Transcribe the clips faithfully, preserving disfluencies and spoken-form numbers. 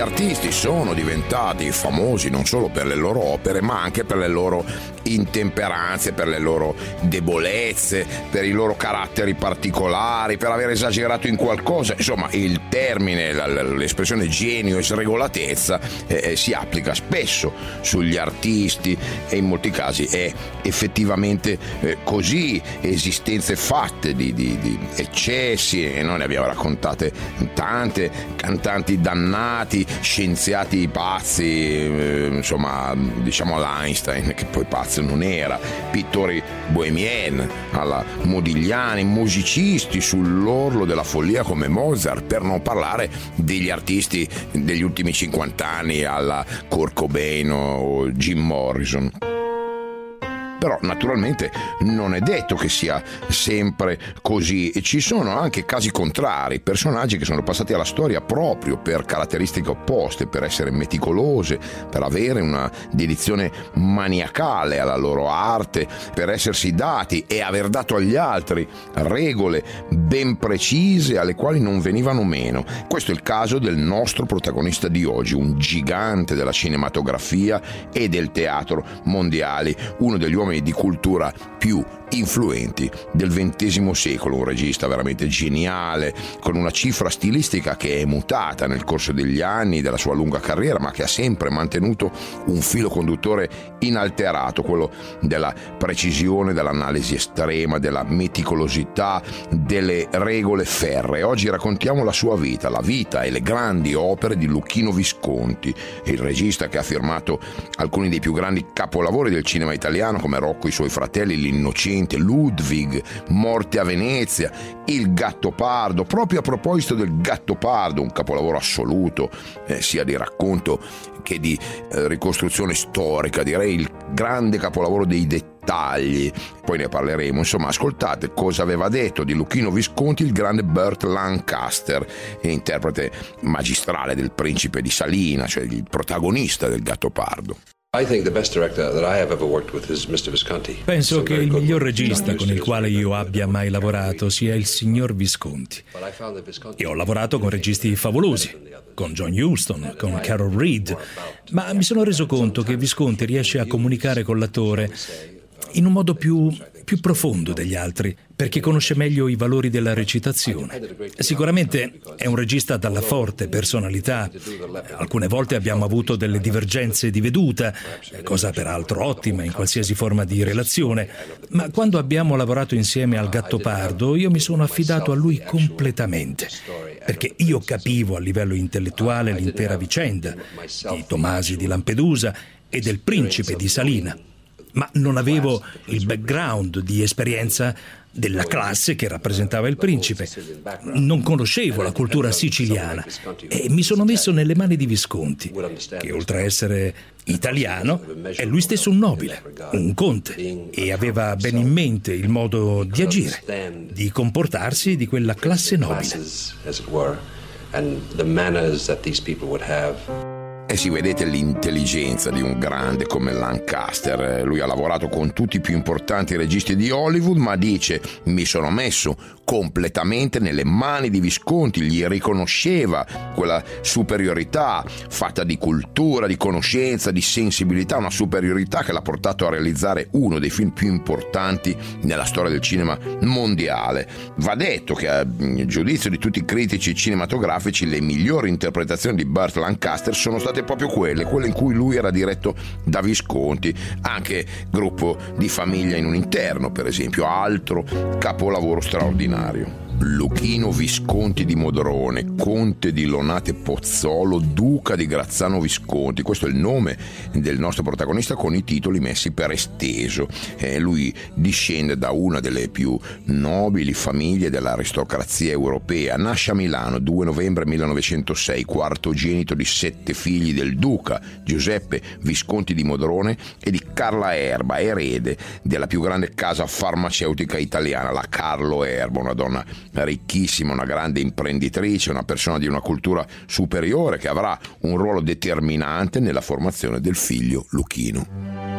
artisti sono diventati famosi non solo per le loro opere, ma anche per le loro intemperanze, per le loro debolezze, per i loro caratteri particolari, per aver esagerato in qualcosa. Insomma, il termine, l'espressione genio e sregolatezza eh, si applica spesso sugli artisti e in molti casi è effettivamente eh, così. Esistenze fatte di, di, di eccessi, e noi ne abbiamo raccontate tante, cantanti dannati, scienziati pazzi, eh, insomma, diciamo all'Einstein, che poi pazzo non era, pittori bohemien alla Modigliani, musicisti sull'orlo della follia come Mozart, per non parlare degli artisti degli ultimi cinquanta anni alla Kurt Cobain o Jim Morrison. Però naturalmente non è detto che sia sempre così, e ci sono anche casi contrari, personaggi che sono passati alla storia proprio per caratteristiche opposte, per essere meticolose, per avere una dedizione maniacale alla loro arte, per essersi dati e aver dato agli altri regole ben precise alle quali non venivano meno. Questo è il caso del nostro protagonista di oggi, un gigante della cinematografia e del teatro mondiali, uno degli uomini di cultura più influenti del ventesimo secolo, un regista veramente geniale, con una cifra stilistica che è mutata nel corso degli anni della sua lunga carriera, ma che ha sempre mantenuto un filo conduttore inalterato, quello della precisione, dell'analisi estrema, della meticolosità, delle regole ferree. Oggi raccontiamo la sua vita, la vita e le grandi opere di Luchino Visconti, il regista che ha firmato alcuni dei più grandi capolavori del cinema italiano come Rocco e i suoi fratelli, L'Innocente, Ludwig, Morte a Venezia, Il Gattopardo. Proprio a proposito del Gattopardo, un capolavoro assoluto, eh, sia di racconto che di eh, ricostruzione storica, direi il grande capolavoro dei dettagli, poi ne parleremo. Insomma, ascoltate cosa aveva detto di Luchino Visconti il grande Burt Lancaster, interprete magistrale del Principe di Salina, cioè il protagonista del Gattopardo. Penso che il miglior regista con il quale io abbia mai lavorato sia il signor Visconti. E ho lavorato con registi favolosi, con John Huston, con Carol Reed, ma mi sono reso conto che Visconti riesce a comunicare con l'attore in un modo più, più profondo degli altri, perché conosce meglio i valori della recitazione. Sicuramente è un regista dalla forte personalità. Alcune volte abbiamo avuto delle divergenze di veduta, cosa peraltro ottima in qualsiasi forma di relazione, ma quando abbiamo lavorato insieme al Gattopardo io mi sono affidato a lui completamente, perché io capivo a livello intellettuale l'intera vicenda di Tomasi di Lampedusa e del Principe di Salina, ma non avevo il background di esperienza della classe che rappresentava il principe. Non conoscevo la cultura siciliana e mi sono messo nelle mani di Visconti, che oltre a essere italiano è lui stesso un nobile, un conte, e aveva ben in mente il modo di agire, di comportarsi di quella classe nobile. E si vedete l'intelligenza di un grande come Lancaster. Lui ha lavorato con tutti i più importanti registi di Hollywood, ma dice: mi sono messo completamente nelle mani di Visconti. Gli riconosceva quella superiorità fatta di cultura, di conoscenza, di sensibilità, una superiorità che l'ha portato a realizzare uno dei film più importanti nella storia del cinema mondiale. Va detto che, a giudizio di tutti i critici cinematografici, le migliori interpretazioni di Burt Lancaster sono state proprio quelle, quelle in cui lui era diretto da Visconti, anche Gruppo di famiglia in un interno, per esempio, altro capolavoro straordinario. Luchino Visconti di Modrone, conte di Lonate Pozzolo, duca di Grazzano Visconti. Questo è il nome del nostro protagonista, con i titoli messi per esteso. Eh, lui discende da una delle più nobili famiglie dell'aristocrazia europea. Nasce a Milano due novembre millenovecentosei, quartogenito di sette figli del duca Giuseppe Visconti di Modrone e di Carla Erba, erede della più grande casa farmaceutica italiana, la Carlo Erba, una donna ricchissima, una grande imprenditrice, una persona di una cultura superiore che avrà un ruolo determinante nella formazione del figlio Luchino.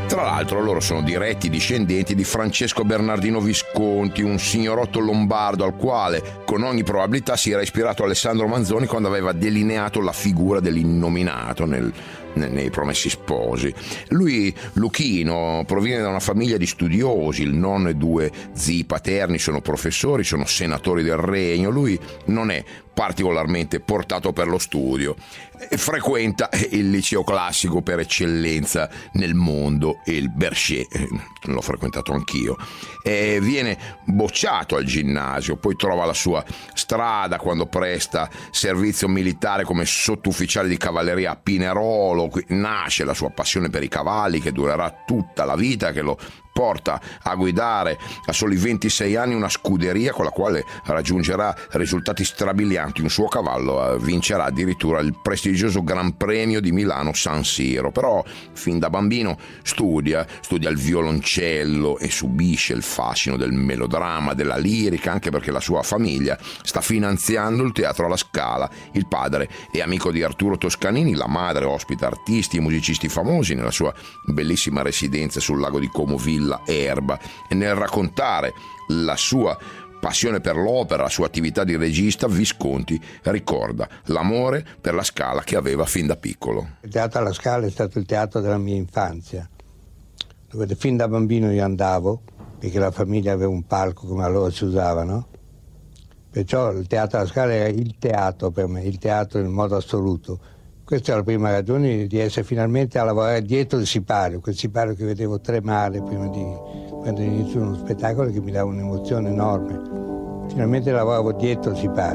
Tra l'altro loro sono diretti discendenti di Francesco Bernardino Visconti, un signorotto lombardo al quale con ogni probabilità si era ispirato Alessandro Manzoni quando aveva delineato la figura dell'innominato nel, nei Promessi Sposi. Lui, Luchino, proviene da una famiglia di studiosi, il nonno e due zii paterni sono professori, sono senatori del regno. Lui non è particolarmente portato per lo studio e frequenta il liceo classico per eccellenza nel mondo, il Berchet, l'ho frequentato anch'io, e viene bocciato al ginnasio, poi trova la sua strada quando presta servizio militare come sottufficiale di cavalleria a Pinerolo. Nasce la sua passione per i cavalli che durerà tutta la vita, che lo porta a guidare a soli ventisei anni una scuderia con la quale raggiungerà risultati strabilianti. Un suo cavallo vincerà addirittura il prestigioso Gran Premio di Milano San Siro. Però fin da bambino studia, studia il violoncello e subisce il fascino del melodramma, della lirica, anche perché la sua famiglia sta finanziando il teatro alla Scala. Il padre è amico di Arturo Toscanini, la madre ospita artisti e musicisti famosi nella sua bellissima residenza sul lago di Como Villa Erba, e nel raccontare la sua passione per l'opera, la sua attività di regista, Visconti ricorda l'amore per la Scala che aveva fin da piccolo. Il teatro alla Scala è stato il teatro della mia infanzia, dove fin da bambino io andavo, perché la famiglia aveva un palco come allora si usava, no? Perciò il teatro alla Scala era il teatro per me, il teatro in modo assoluto. Questa è la prima ragione di essere finalmente a lavorare dietro il sipario, quel sipario che vedevo tremare prima di quando inizio uno spettacolo, che mi dava un'emozione enorme. Finalmente lavoravo dietro il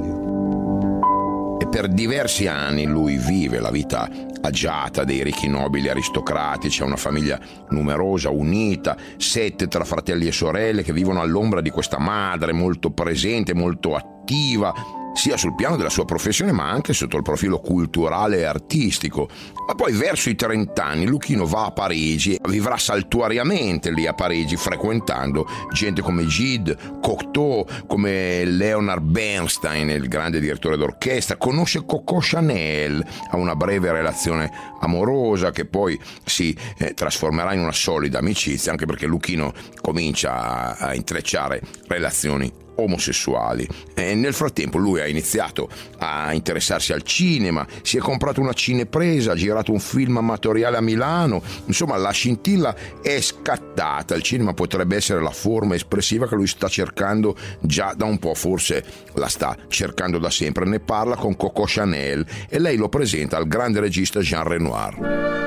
sipario. E per diversi anni lui vive la vita agiata dei ricchi nobili aristocratici, ha una famiglia numerosa, unita, sette tra fratelli e sorelle che vivono all'ombra di questa madre molto presente, molto attiva, sia sul piano della sua professione ma anche sotto il profilo culturale e artistico. Ma poi verso i trent'anni Luchino va a Parigi, vivrà saltuariamente lì a Parigi, frequentando gente come Gide, Cocteau, come Leonard Bernstein, il grande direttore d'orchestra. Conosce Coco Chanel, ha una breve relazione amorosa che poi si eh, trasformerà in una solida amicizia, anche perché Luchino comincia a, a intrecciare relazioni omosessuali. E nel frattempo lui ha iniziato a interessarsi al cinema, si è comprato una cinepresa, ha girato un film amatoriale a Milano. Insomma, la scintilla è scattata. Il cinema potrebbe essere la forma espressiva che lui sta cercando già da un po', forse la sta cercando da sempre. Ne parla con Coco Chanel e lei lo presenta al grande regista Jean Renoir.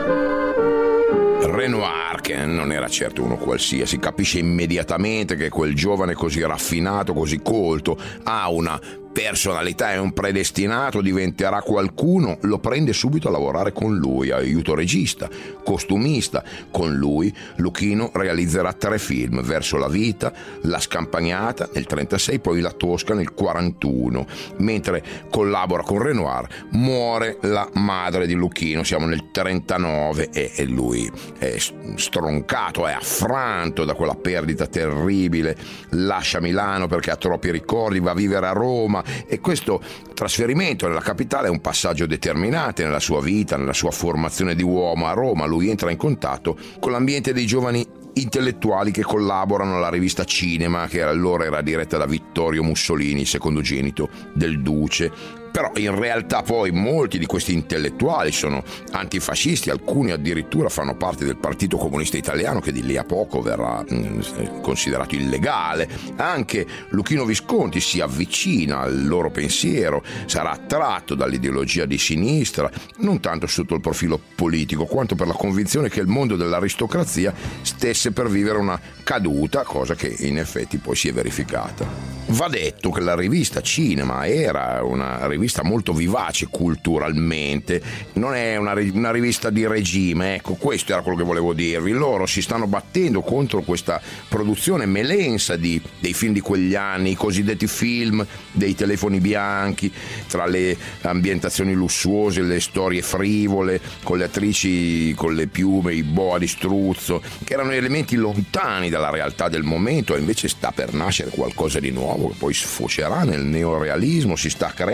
Renoir, che non era certo uno qualsiasi, capisce immediatamente che quel giovane così raffinato, così colto, ha una personalità, è un predestinato, diventerà qualcuno. Lo prende subito a lavorare con lui, aiuto regista, costumista. Con lui Luchino realizzerà tre film: Verso la vita, La scampagnata nel trentasei, poi La Tosca nel quarantuno. Mentre collabora con Renoir muore la madre di Luchino, siamo nel trentanove, e lui è stroncato, è affranto da quella perdita terribile, lascia Milano perché ha troppi ricordi, va a vivere a Roma. E questo trasferimento nella capitale è un passaggio determinante nella sua vita, nella sua formazione di uomo. A Roma lui entra in contatto con l'ambiente dei giovani intellettuali che collaborano alla rivista Cinema, che allora era diretta da Vittorio Mussolini, secondogenito del duce. Però in realtà poi molti di questi intellettuali sono antifascisti, alcuni addirittura fanno parte del Partito Comunista Italiano, che di lì a poco verrà mh, considerato illegale. Anche Luchino Visconti si avvicina al loro pensiero, sarà attratto dall'ideologia di sinistra, non tanto sotto il profilo politico, quanto per la convinzione che il mondo dell'aristocrazia stesse per vivere una caduta, cosa che in effetti poi si è verificata. Va detto che la rivista Cinema era una rivista molto vivace culturalmente, non è una, una rivista di regime, ecco, questo era quello che volevo dirvi. Loro si stanno battendo contro questa produzione melensa di, dei film di quegli anni, i cosiddetti film dei telefoni bianchi, tra le ambientazioni lussuose, le storie frivole, con le attrici con le piume, i boa di struzzo, che erano elementi lontani dalla realtà del momento. E invece sta per nascere qualcosa di nuovo che poi sfocerà nel neorealismo, si sta creando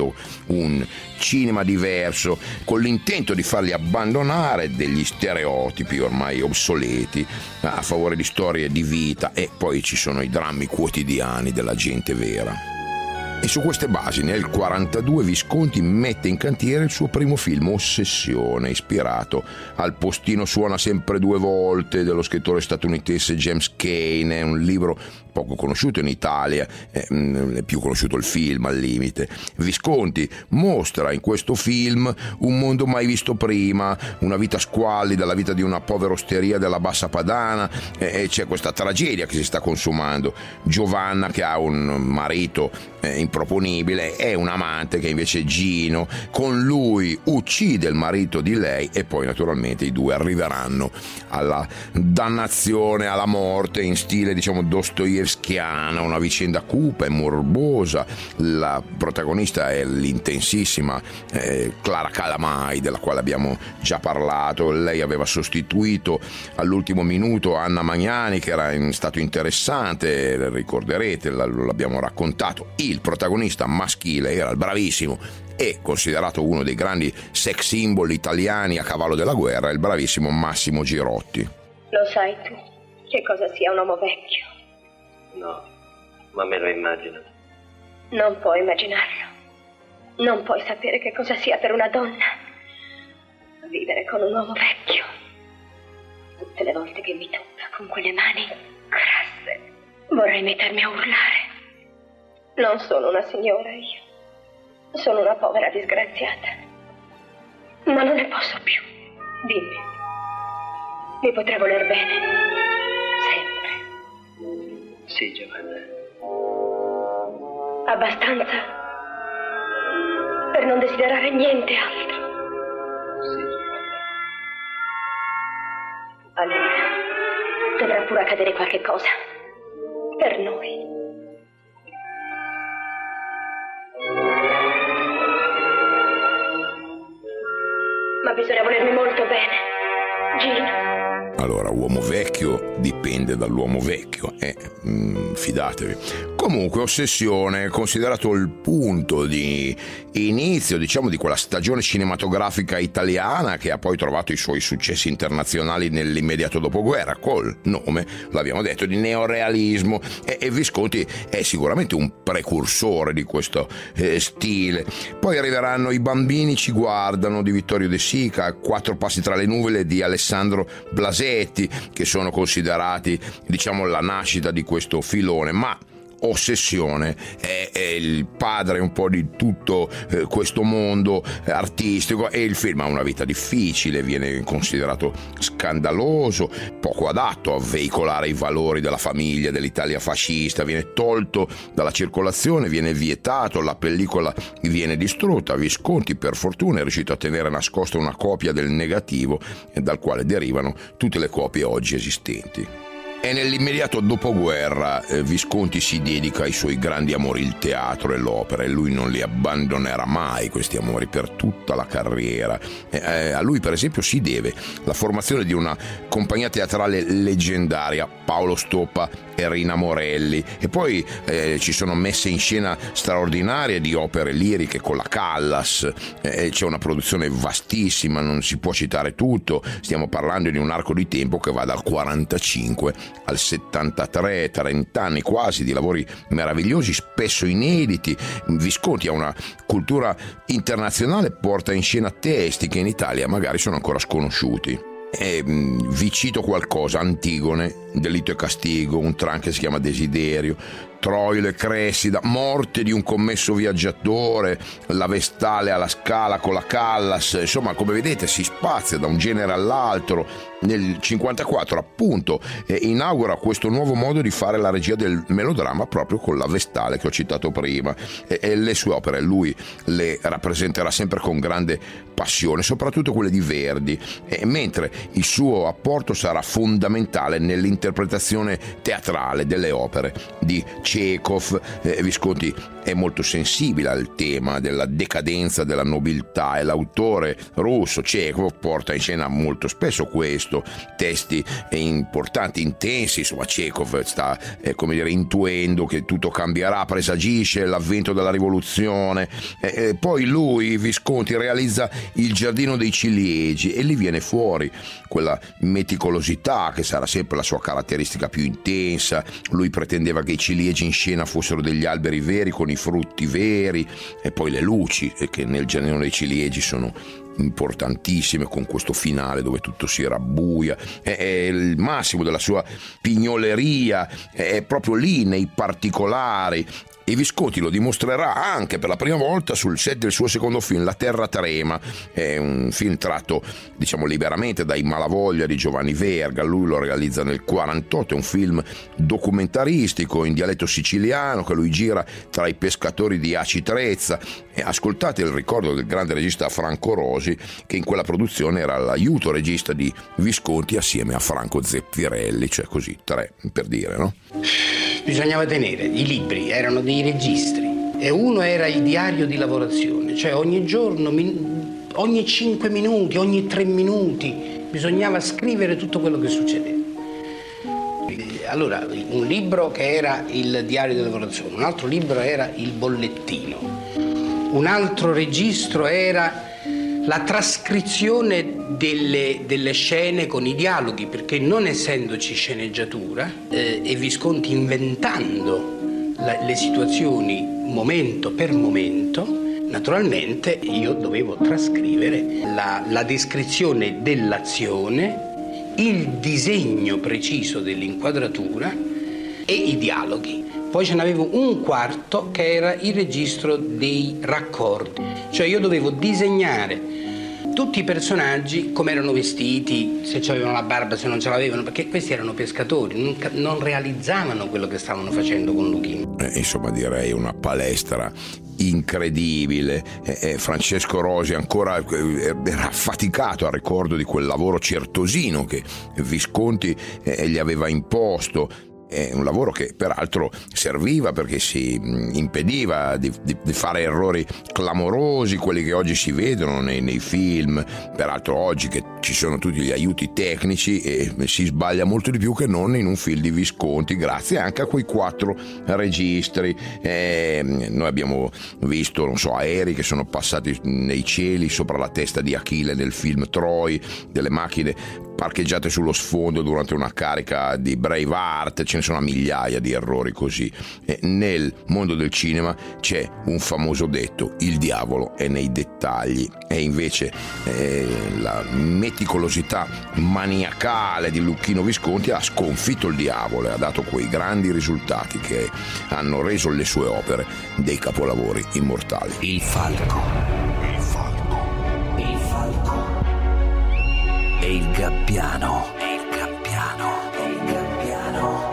creando un cinema diverso con l'intento di farli abbandonare degli stereotipi ormai obsoleti a favore di storie di vita, e poi ci sono i drammi quotidiani della gente vera. E su queste basi nel quarantadue Visconti mette in cantiere il suo primo film, Ossessione, ispirato al Postino suona sempre due volte dello scrittore statunitense James Cain. È un libro poco conosciuto in Italia, è più conosciuto il film al limite. Visconti mostra in questo film un mondo mai visto prima, una vita squallida, la vita di una povera osteria della Bassa Padana, e c'è questa tragedia che si sta consumando. Giovanna, che ha un marito eh, improponibile, e un amante che invece è Gino, con lui uccide il marito di lei, e poi naturalmente i due arriveranno alla dannazione, alla morte in stile diciamo dostoevskiano, una vicenda cupa e morbosa. La protagonista è l'intensissima eh, Clara Calamai, della quale abbiamo già parlato. Lei aveva sostituito all'ultimo minuto Anna Magnani, che era in stato interessante, ricorderete, l'abbiamo raccontato. Il protagonista maschile era il bravissimo e considerato uno dei grandi sex symbol italiani a cavallo della guerra, il bravissimo Massimo Girotti. Lo sai tu che cosa sia un uomo vecchio? No, ma me lo immagino. Non puoi immaginarlo. Non puoi sapere che cosa sia per una donna vivere con un uomo vecchio. Tutte le volte che mi tocca con quelle mani grasse, vorrei mettermi a urlare. Non sono una signora io. Sono una povera disgraziata. Ma non ne posso più. Dimmi. Mi potrà voler bene. Sempre. Sì, Giovanna. Abbastanza per non desiderare niente altro. Sì, Giovanna. Allora, dovrà pure accadere qualche cosa. Per noi. Ma bisogna volermi molto bene, Gino. Allora, uomo vecchio dipende dall'uomo vecchio, eh, mm, fidatevi. Comunque, Ossessione è considerato il punto di inizio, diciamo, di quella stagione cinematografica italiana che ha poi trovato i suoi successi internazionali nell'immediato dopoguerra, col nome, l'abbiamo detto, di neorealismo, e, e Visconti è sicuramente un precursore di questo eh, stile. Poi arriveranno I bambini ci guardano di Vittorio De Sica, Quattro passi tra le nuvole di Alessandro Blasetti, che sono considerati, diciamo, la nascita di questo filone, ma Ossessione è, è il padre un po' di tutto eh, questo mondo eh, artistico, e il film ha una vita difficile, viene considerato scandaloso, poco adatto a veicolare i valori della famiglia, dell'Italia fascista, viene tolto dalla circolazione, viene vietato, la pellicola viene distrutta. Visconti per fortuna è riuscito a tenere nascosta una copia del negativo, eh, dal quale derivano tutte le copie oggi esistenti. E nell'immediato dopoguerra eh, Visconti si dedica ai suoi grandi amori, il teatro e l'opera, e lui non li abbandonerà mai, questi amori, per tutta la carriera. Eh, eh, a lui per esempio si deve la formazione di una compagnia teatrale leggendaria, Paolo Stoppa e Rina Morelli, e poi eh, ci sono messe in scena straordinarie di opere liriche con la Callas, eh, c'è una produzione vastissima, non si può citare tutto, stiamo parlando di un arco di tempo che va dal quarantacinque al settantatré, trenta anni quasi di lavori meravigliosi, spesso inediti. Visconti ha una cultura internazionale, porta in scena testi che in Italia magari sono ancora sconosciuti. E, vi cito qualcosa: Antigone, Delitto e castigo, un tram che si chiama Desiderio, Troilo e Cressida, Morte di un commesso viaggiatore, La Vestale alla Scala con la Callas. Insomma, come vedete, si spazia da un genere all'altro. Nel cinquantaquattro appunto eh, inaugura questo nuovo modo di fare la regia del melodramma proprio con La Vestale che ho citato prima, e, e le sue opere lui le rappresenterà sempre con grande passione, soprattutto quelle di Verdi, e mentre il suo apporto sarà fondamentale nell'interpretazione teatrale delle opere di Chekhov. eh, Visconti è è molto sensibile al tema della decadenza della nobiltà e l'autore russo Chekhov porta in scena molto spesso questo, testi importanti, intensi. Insomma, Chekhov sta eh, come dire intuendo che tutto cambierà, presagisce l'avvento della rivoluzione, eh, eh, poi lui, Visconti, realizza Il giardino dei ciliegi e lì viene fuori quella meticolosità che sarà sempre la sua caratteristica più intensa. Lui pretendeva che i ciliegi in scena fossero degli alberi veri con i frutti veri, e poi le luci che nel giardino dei ciliegi sono importantissime, con questo finale dove tutto si rabbuia. È, è il massimo della sua pignoleria, è proprio lì nei particolari. E Visconti lo dimostrerà anche per la prima volta sul set del suo secondo film, La terra trema. È un film tratto, diciamo, liberamente dai Malavoglia di Giovanni Verga. Lui lo realizza nel quarantotto, è un film documentaristico in dialetto siciliano che lui gira tra i pescatori di Aci Trezza. E ascoltate il ricordo del grande regista Franco Rosi, che in quella produzione era l'aiuto regista di Visconti assieme a Franco Zeffirelli, cioè così, tre per dire, no? Bisognava tenere, i libri erano dei registri e uno era il diario di lavorazione, cioè ogni giorno, ogni cinque minuti, ogni tre minuti bisognava scrivere tutto quello che succedeva. Allora, un libro che era il diario di lavorazione, un altro libro era il bollettino, un altro registro era la trascrizione delle, delle scene con i dialoghi, perché non essendoci sceneggiatura eh, e Visconti inventando la, le situazioni momento per momento, naturalmente io dovevo trascrivere la, la descrizione dell'azione, il disegno preciso dell'inquadratura e i dialoghi. Poi ce n'avevo un quarto che era il registro dei raccordi, cioè io dovevo disegnare tutti i personaggi, come erano vestiti, se avevano la barba, se non ce l'avevano, perché questi erano pescatori, non, non realizzavano quello che stavano facendo con Luchino. Eh, insomma, direi una palestra incredibile. Eh, eh, Francesco Rosi ancora eh, era affaticato al ricordo di quel lavoro certosino che Visconti eh, gli aveva imposto. È un lavoro che peraltro serviva perché si impediva di, di, di fare errori clamorosi, quelli che oggi si vedono nei, nei film. Peraltro oggi che ci sono tutti gli aiuti tecnici e si sbaglia molto di più che non in un film di Visconti, grazie anche a quei quattro registri. Eh, noi abbiamo visto, non so, aerei che sono passati nei cieli sopra la testa di Achille nel film Troy, delle macchine parcheggiate sullo sfondo durante una carica di Braveheart, ce ne sono migliaia di errori così. E nel mondo del cinema c'è un famoso detto: il diavolo è nei dettagli, e invece eh, la meticolosità maniacale di Luchino Visconti ha sconfitto il diavolo e ha dato quei grandi risultati che hanno reso le sue opere dei capolavori immortali. Il falco, il falco, il falco e il gabbiano, e il gabbiano, e il gabbiano.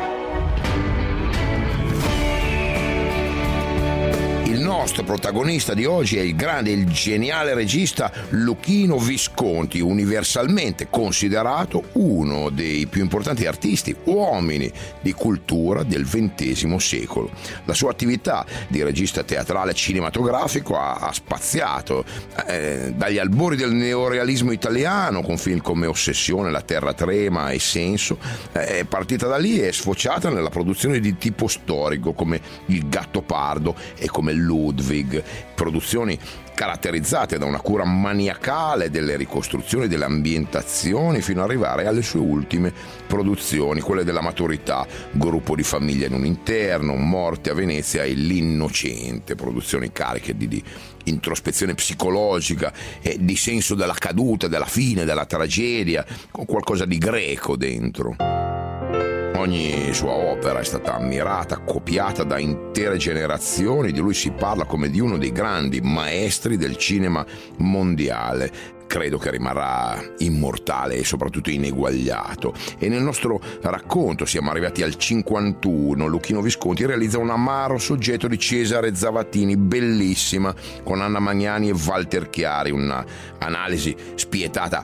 Il nostro protagonista di oggi è il grande, il geniale regista Luchino Visconti, universalmente considerato uno dei più importanti artisti, uomini di cultura del ventesimo secolo. La sua attività di regista teatrale e cinematografico ha, ha spaziato eh, dagli albori del neorealismo italiano, con film come Ossessione, La terra trema e Senso. È partita da lì e è sfociata nella produzione di tipo storico come Il Gattopardo e come Ludwig, produzioni caratterizzate da una cura maniacale delle ricostruzioni, delle ambientazioni, fino ad arrivare alle sue ultime produzioni, quelle della maturità, Gruppo di famiglia in un interno, Morte a Venezia e L'Innocente, produzioni cariche di, di introspezione psicologica e di senso della caduta, della fine, della tragedia, con qualcosa di greco dentro. Ogni sua opera è stata ammirata, copiata da intere generazioni. Di lui si parla come di uno dei grandi maestri del cinema mondiale. Credo che rimarrà immortale e soprattutto ineguagliato. E nel nostro racconto siamo arrivati al cinquantuno. Luchino Visconti realizza Un amaro soggetto di Cesare Zavattini, bellissima, con Anna Magnani e Walter Chiari, una analisi spietata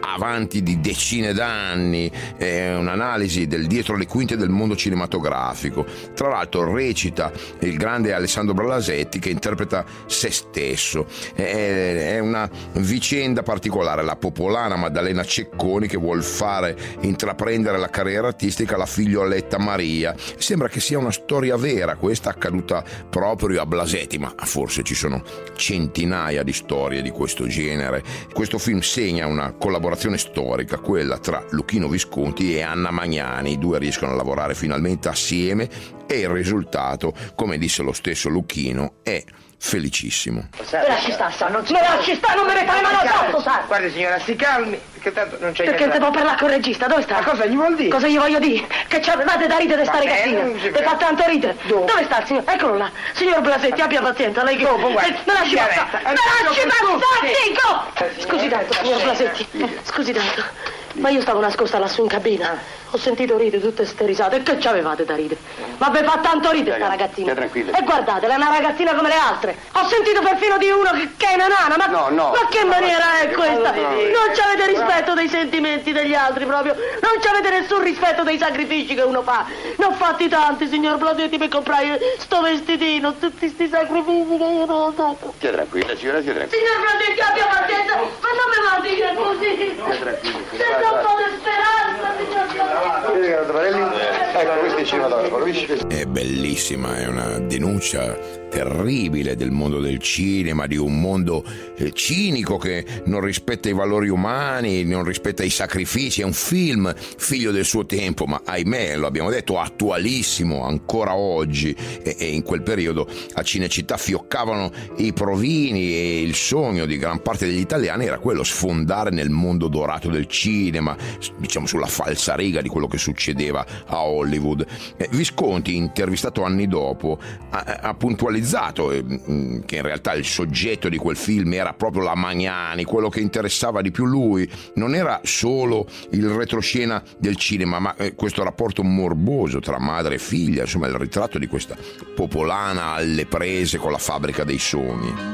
avanti di decine d'anni, è un'analisi del dietro le quinte del mondo cinematografico. Tra l'altro recita il grande Alessandro Blasetti, che interpreta se stesso. È, è una vicenda particolare, la popolana Maddalena Cecconi che vuol fare intraprendere la carriera artistica alla figlioletta Maria. Sembra che sia una storia vera questa, accaduta proprio a Blasetti, ma forse ci sono centinaia di storie di questo genere. Questo film segna una collaborazione storica, quella tra Luchino Visconti e Anna Magnani. I due riescono a lavorare finalmente assieme e il risultato, come disse lo stesso Luchino, è felicissimo. Me lasci sta, sa, non me lasci sta, non mi metta le mani addosso, sa. Guardi signora, si calmi, perché tanto non c'è. Perché devo parlare con il regista, dove sta? Ma cosa gli vuol dire? Cosa gli voglio dire? Che c'avevate da ridere sta ragazzina. Ti fa tanto ridere. Dove? Dove sta il signor? Eccolo là. Signor Blasetti, abbia pazienza, lei che. Dopo, guarda. Me lasci passare. Me lasci passare, dico! Scusi tanto, signor Blasetti. Scusi tanto. Ma io stavo nascosta lassù in cabina. Ho sentito ridere tutte ste risate. E che c'avevate da ridere? Ma vi fa tanto ridere sta ragazzina. E guardatela, è una ragazzina come le altre. Ho sentito perfino di uno che, che è una nana. Ma, no, no. ma che maniera è questa? Non c'avete rispetto dei sentimenti degli altri proprio. Non c'avete nessun rispetto dei sacrifici che uno fa. Ne ho fatti tanti, signor Blasetti, per comprare sto vestitino. Tutti sti sacrifici che io non ho fatto. Stia tranquilla, signora, stia tranquilla. Signor Blasetti, abbia pazienza. Ma non mi va a dire così. Stia tranquilla. Senza un po' di speranza, signor Blasetti. Ecco, questo è il cinematografo. È bellissima, è una denuncia terribile del mondo del cinema, di un mondo eh, cinico che non rispetta i valori umani, non rispetta i sacrifici. È un film figlio del suo tempo, ma ahimè, lo abbiamo detto, attualissimo ancora oggi. E, e in quel periodo a Cinecittà fioccavano i provini e il sogno di gran parte degli italiani era quello, sfondare nel mondo dorato del cinema, diciamo sulla falsariga di quello che succedeva a Hollywood. Eh, Visconti, intervistato anni dopo, ha, ha puntualizzato eh, che in realtà il soggetto di quel film era proprio la Magnani. Quello che interessava di più lui non era solo il retroscena del cinema, ma eh, questo rapporto morboso tra madre e figlia, insomma il ritratto di questa popolana alle prese con la fabbrica dei sogni.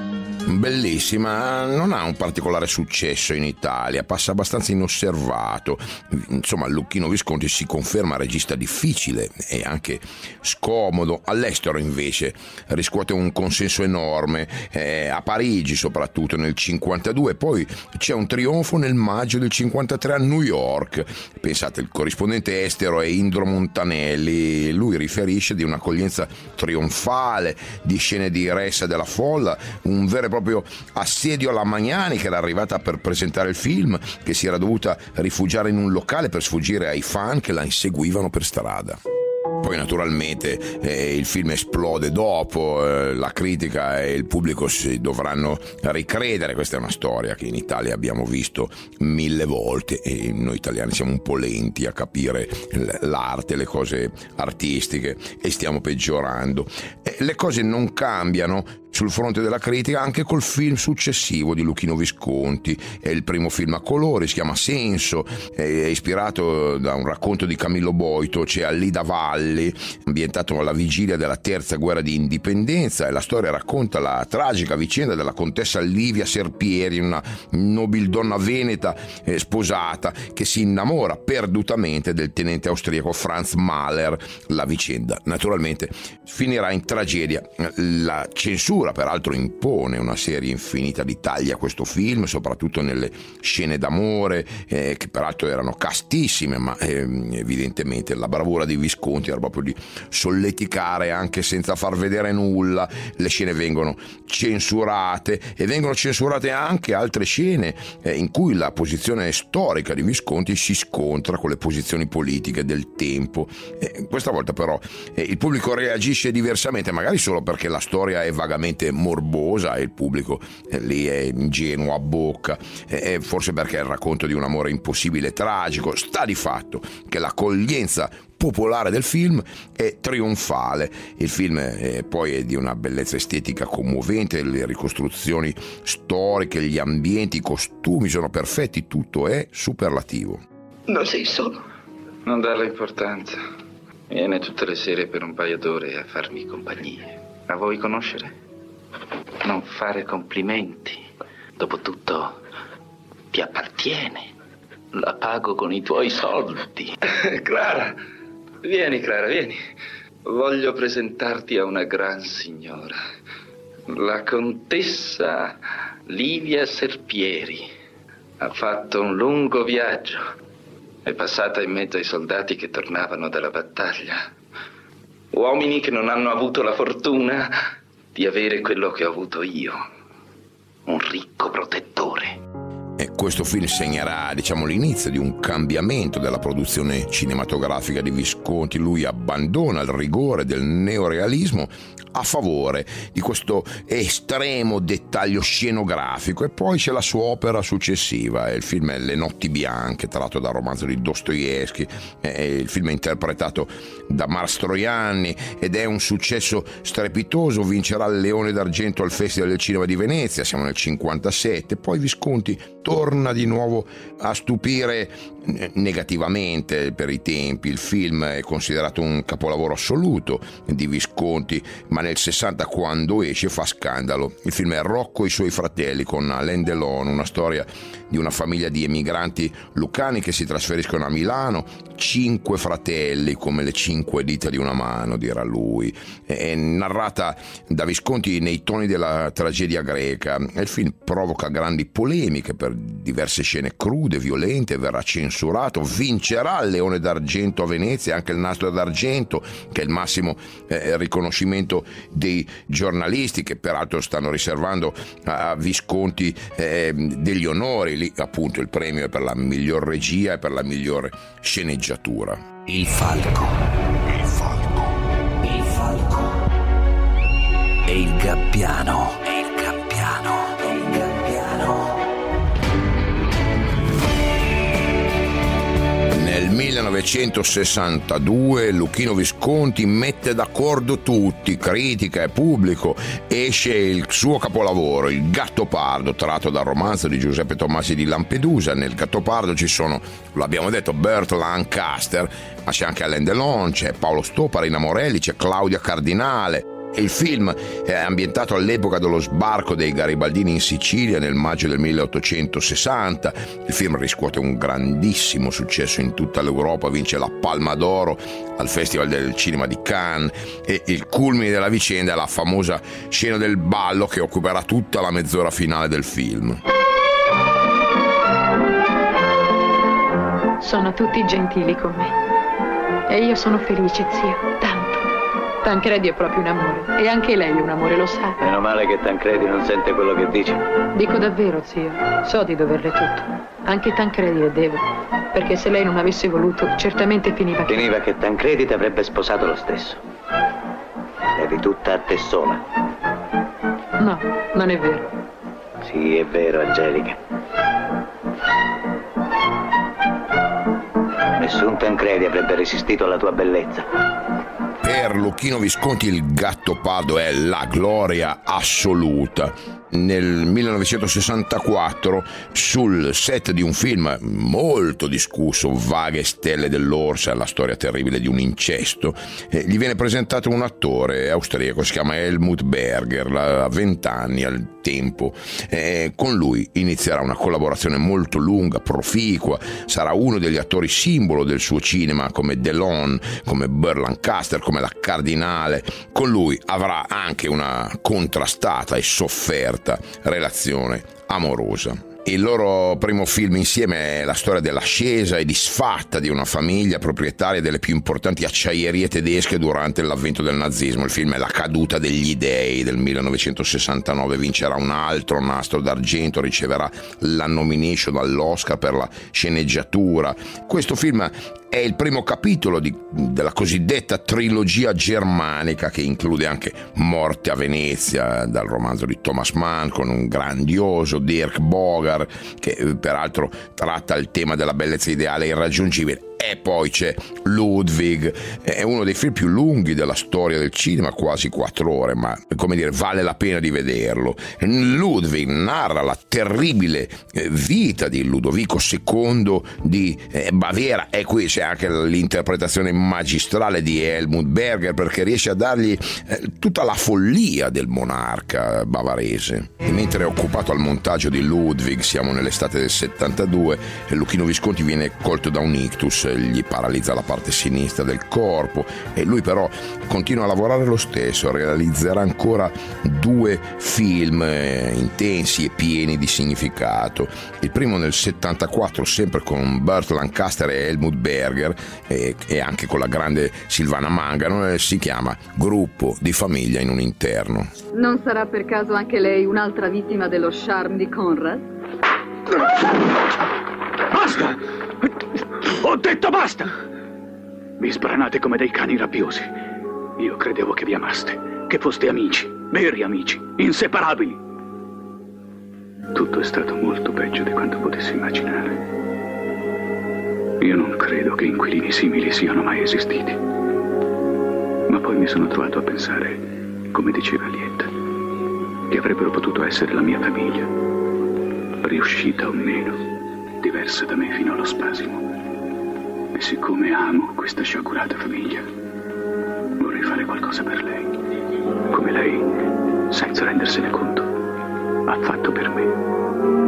Bellissima, non ha un particolare successo in Italia, passa abbastanza inosservato. Insomma, Luchino Visconti si conferma regista difficile e anche scomodo. All'estero invece riscuote un consenso enorme, eh, a Parigi soprattutto nel cinquantadue, poi c'è un trionfo nel maggio del cinquantatré a New York. Pensate, il corrispondente estero è Indro Montanelli, lui riferisce di un'accoglienza trionfale, di scene di ressa della folla, un vero e proprio assedio alla Magnani, che era arrivata per presentare il film, che si era dovuta rifugiare in un locale per sfuggire ai fan che la inseguivano per strada. Poi naturalmente eh, il film esplode dopo, eh, la critica e il pubblico si dovranno ricredere. Questa è una storia che in Italia abbiamo visto mille volte e noi italiani siamo un po' lenti a capire l'arte, le cose artistiche, e stiamo peggiorando. Eh, le cose non cambiano sul fronte della critica anche col film successivo di Luchino Visconti. È il primo film a colori, si chiama Senso, è ispirato da un racconto di Camillo Boito. C'è Alida Valli, ambientato alla vigilia della terza guerra di indipendenza, e la storia racconta la tragica vicenda della contessa Livia Serpieri, una nobildonna veneta eh, sposata che si innamora perdutamente del tenente austriaco Franz Mahler. La vicenda naturalmente finirà in tragedia. La censura peraltro impone una serie infinita di tagli a questo film, soprattutto nelle scene d'amore, eh, che peraltro erano castissime, ma eh, evidentemente la bravura di Visconti era proprio di solleticare anche senza far vedere nulla. Le scene vengono censurate e vengono censurate anche altre scene eh, in cui la posizione storica di Visconti si scontra con le posizioni politiche del tempo. Eh, questa volta però eh, il pubblico reagisce diversamente, magari solo perché la storia è vagamente morbosa e il pubblico eh, lì è ingenuo a bocca, e eh, forse perché è il racconto di un amore impossibile e tragico. Sta di fatto che l'accoglienza popolare del film è trionfale. Il film eh, poi è di una bellezza estetica commovente, le ricostruzioni storiche, gli ambienti, i costumi sono perfetti, tutto è superlativo. Non sei solo. Non darle importanza. Viene tutte le sere per un paio d'ore a farmi compagnia. La vuoi conoscere? Non fare complimenti. Dopotutto ti appartiene. La pago con i tuoi soldi. Clara, vieni Clara, vieni. Voglio presentarti a una gran signora, la contessa Livia Serpieri. Ha fatto un lungo viaggio. È passata in mezzo ai soldati che tornavano dalla battaglia. Uomini che non hanno avuto la fortuna di avere quello che ho avuto io. Un ricco protettore. E questo film segnerà, diciamo, l'inizio di un cambiamento della produzione cinematografica di Visconti. Lui abbandona il rigore del neorealismo a favore di questo estremo dettaglio scenografico, e poi c'è la sua opera successiva. Il film è Le notti bianche, tratto dal romanzo di Dostoevskij. Il film è interpretato da Mastroianni ed è un successo strepitoso, vincerà il Leone d'Argento al Festival del Cinema di Venezia, siamo nel cinquantasette. Poi Visconti torna di nuovo a stupire negativamente per i tempi. Il film è considerato un capolavoro assoluto di Visconti, ma nel sessanta, quando esce, fa scandalo. Il film è Rocco e i suoi fratelli, con Alain Delon, una storia di una famiglia di emigranti lucani che si trasferiscono a Milano, cinque fratelli come le cinque dita di una mano, dirà lui. È narrata da Visconti nei toni della tragedia greca. Il film provoca grandi polemiche per diverse scene crude, violente, verrà censurato, vincerà il Leone d'Argento a Venezia, anche il Nastro d'Argento, che è il massimo eh, riconoscimento dei giornalisti, che peraltro stanno riservando a Visconti eh, degli onori. Lì appunto il premio è per la miglior regia e per la migliore sceneggiatura. Il falco, il falco, il falco e il gabbiano, e il gabbiano, e il gabbiano. Nel millenovecentosessantadue Luchino Visconti mette d'accordo tutti, critica e pubblico. Esce il suo capolavoro, Il Gattopardo, tratto dal romanzo di Giuseppe Tomasi di Lampedusa. Nel Gattopardo ci sono, lo abbiamo detto, Burt Lancaster, ma c'è anche Alain Delon, c'è Paolo Stoppa, Rina Morelli, c'è Claudia Cardinale. Il film è ambientato all'epoca dello sbarco dei garibaldini in Sicilia nel maggio del milleottocentosessanta. Il film riscuote un grandissimo successo in tutta l'Europa, vince la Palma d'Oro al Festival del Cinema di Cannes, e il culmine della vicenda è la famosa scena del ballo che occuperà tutta la mezz'ora finale del film. Sono tutti gentili con me e io sono felice, zio, tanto. Tancredi è proprio un amore, e anche lei è un amore, lo sa. Meno male che Tancredi non sente quello che dice. Dico davvero, zio, so di doverle tutto. Anche Tancredi le devo, perché se lei non avesse voluto, certamente finiva che... Finiva che Tancredi ti avrebbe sposato lo stesso. Eri tutta a te sola. No, non è vero. Sì, è vero, Angelica. Nessun Tancredi avrebbe resistito alla tua bellezza. Per Luchino Visconti il Gattopardo è la gloria assoluta. Nel millenovecentosessantaquattro, sul set di un film molto discusso, Vaghe stelle dell'Orsa, la storia terribile di un incesto, eh, gli viene presentato un attore austriaco, si chiama Helmut Berger, ha vent'anni al tempo. Eh, con lui inizierà una collaborazione molto lunga, proficua, sarà uno degli attori simbolo del suo cinema, come Delon, come Burt Lancaster, come la Cardinale. Con lui avrà anche una contrastata e sofferta relazione amorosa. Il loro primo film insieme è la storia dell'ascesa e disfatta di una famiglia proprietaria delle più importanti acciaierie tedesche durante l'avvento del nazismo. Il film è La caduta degli dei del millenovecentosessantanove, vincerà un altro Nastro d'Argento, riceverà la nomination all'Oscar per la sceneggiatura. Questo film è il primo capitolo di, della cosiddetta trilogia germanica, che include anche Morte a Venezia, dal romanzo di Thomas Mann, con un grandioso Dirk Bogarde, che peraltro tratta il tema della bellezza ideale e irraggiungibile. E poi c'è Ludwig, è uno dei film più lunghi della storia del cinema, quasi quattro ore, ma come dire, vale la pena di vederlo. Ludwig narra la terribile vita di Ludovico secondo di Baviera, e qui c'è anche l'interpretazione magistrale di Helmut Berger, perché riesce a dargli tutta la follia del monarca bavarese. E mentre è occupato al montaggio di Ludwig, siamo nell'estate del settantadue, Luchino Visconti viene colto da un ictus, gli paralizza la parte sinistra del corpo, e lui però continua a lavorare lo stesso, realizzerà ancora due film intensi e pieni di significato. Il primo nel settantaquattro, sempre con Burt Lancaster e Helmut Berger, e, e anche con la grande Silvana Mangano, si chiama Gruppo di famiglia in un interno. Non sarà per caso anche lei un'altra vittima dello charme di Conrad? Basta! Ho detto basta! Vi sbranate come dei cani rabbiosi. Io credevo che vi amaste, che foste amici, veri amici, inseparabili. Tutto è stato molto peggio di quanto potessi immaginare. Io non credo che inquilini simili siano mai esistiti. Ma poi mi sono trovato a pensare, come diceva Lietta, che avrebbero potuto essere la mia famiglia, riuscita o meno, diversa da me fino allo spasimo. E siccome amo questa sciagurata famiglia, vorrei fare qualcosa per lei, come lei, senza rendersene conto, ha fatto per me.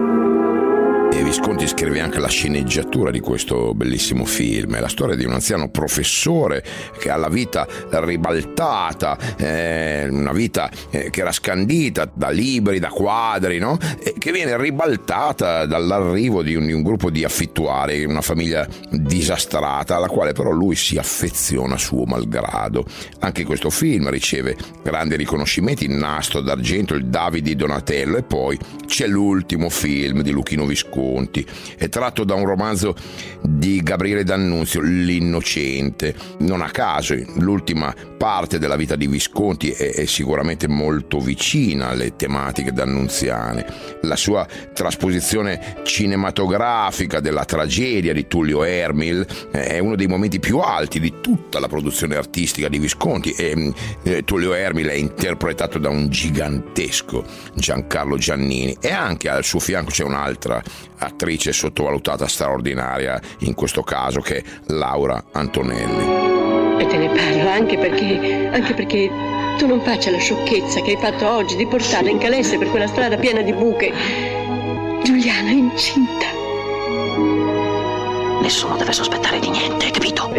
E Visconti scrive anche la sceneggiatura di questo bellissimo film. È la storia di un anziano professore che ha la vita ribaltata, eh, una vita eh, che era scandita da libri, da quadri, no? E che viene ribaltata dall'arrivo di un, di un gruppo di affittuari, una famiglia disastrata, alla quale però lui si affeziona suo malgrado. Anche questo film riceve grandi riconoscimenti, il Nastro d'Argento, il David di Donatello, e poi c'è l'ultimo film di Luchino Visconti. È tratto da un romanzo di Gabriele D'Annunzio, L'Innocente. Non a caso l'ultima parte della vita di Visconti è, è sicuramente molto vicina alle tematiche d'annunziane. La sua trasposizione cinematografica della tragedia di Tullio Ermil è uno dei momenti più alti di tutta la produzione artistica di Visconti, e eh, Tullio Ermil è interpretato da un gigantesco Giancarlo Giannini, e anche al suo fianco c'è un'altra attrice sottovalutata, straordinaria in questo caso, che è Laura Antonelli. E te ne parlo anche perché anche perché tu non faccia la sciocchezza che hai fatto oggi di portarla in calesse per quella strada piena di buche. Giuliana è incinta. Nessuno deve sospettare di niente, capito?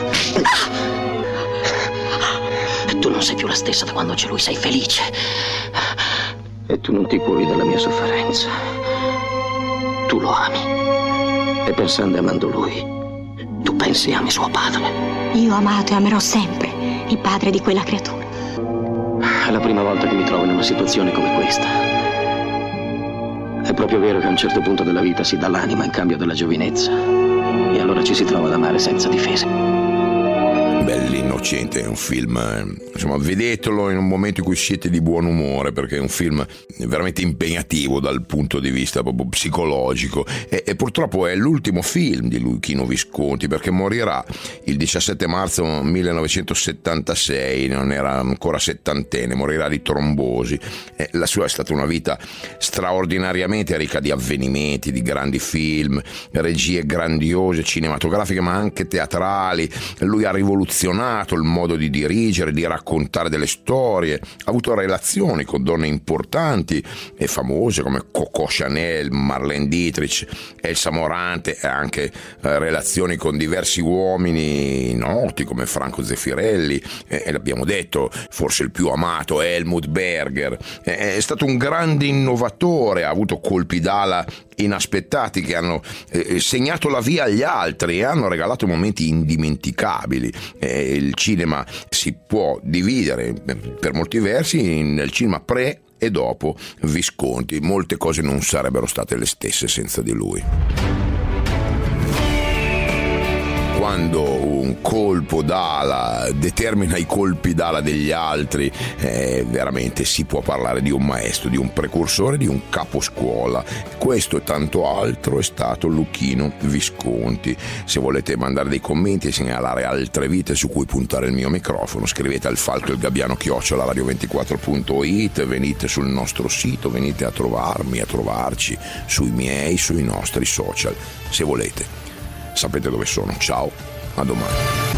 Tu non sei più la stessa da quando c'è lui, sei felice. E tu non ti curi della mia sofferenza. Tu lo ami. E pensando e amando lui, tu pensi e ami suo padre. Io ho amato e amerò sempre il padre di quella creatura. È la prima volta che mi trovo in una situazione come questa. È proprio vero che a un certo punto della vita si dà l'anima in cambio della giovinezza. E allora ci si trova ad amare senza difese. L'Innocente è un film, insomma, vedetelo in un momento in cui siete di buon umore, perché è un film veramente impegnativo dal punto di vista proprio psicologico, e, e purtroppo è l'ultimo film di Luchino Visconti, perché morirà il diciassette marzo millenovecentosettantasei, non era ancora settantenne, morirà di trombosi. E la sua è stata una vita straordinariamente ricca di avvenimenti, di grandi film, regie grandiose, cinematografiche ma anche teatrali. Lui ha rivoluzionato il modo di dirigere, di raccontare delle storie, ha avuto relazioni con donne importanti e famose come Coco Chanel, Marlene Dietrich, Elsa Morante, e anche eh, relazioni con diversi uomini noti come Franco Zeffirelli, e, e l'abbiamo detto, forse il più amato Helmut Berger. È, è stato un grande innovatore, ha avuto colpi d'ala inaspettati che hanno eh, segnato la via agli altri e hanno regalato momenti indimenticabili. Eh, il cinema si può dividere per molti versi nel cinema pre e dopo Visconti. Molte cose non sarebbero state le stesse senza di lui. Quando un un colpo d'ala determina i colpi d'ala degli altri, eh, veramente si può parlare di un maestro, di un precursore, di un caposcuola. Questo e tanto altro è stato Luchino Visconti. Se volete mandare dei commenti e segnalare altre vite su cui puntare il mio microfono, scrivete al falco il gabbiano chiocciola radio ventiquattro punto it, venite sul nostro sito, venite a trovarmi, a trovarci sui miei, sui nostri social, se volete. Sapete dove sono. Ciao, a domani.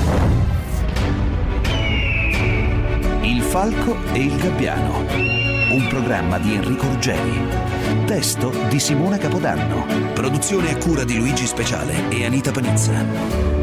Il falco e il gabbiano, un programma di Enrico Ruggeri, testo di Simona Capodanno, produzione a cura di Luigi Speciale e Anita Panizza.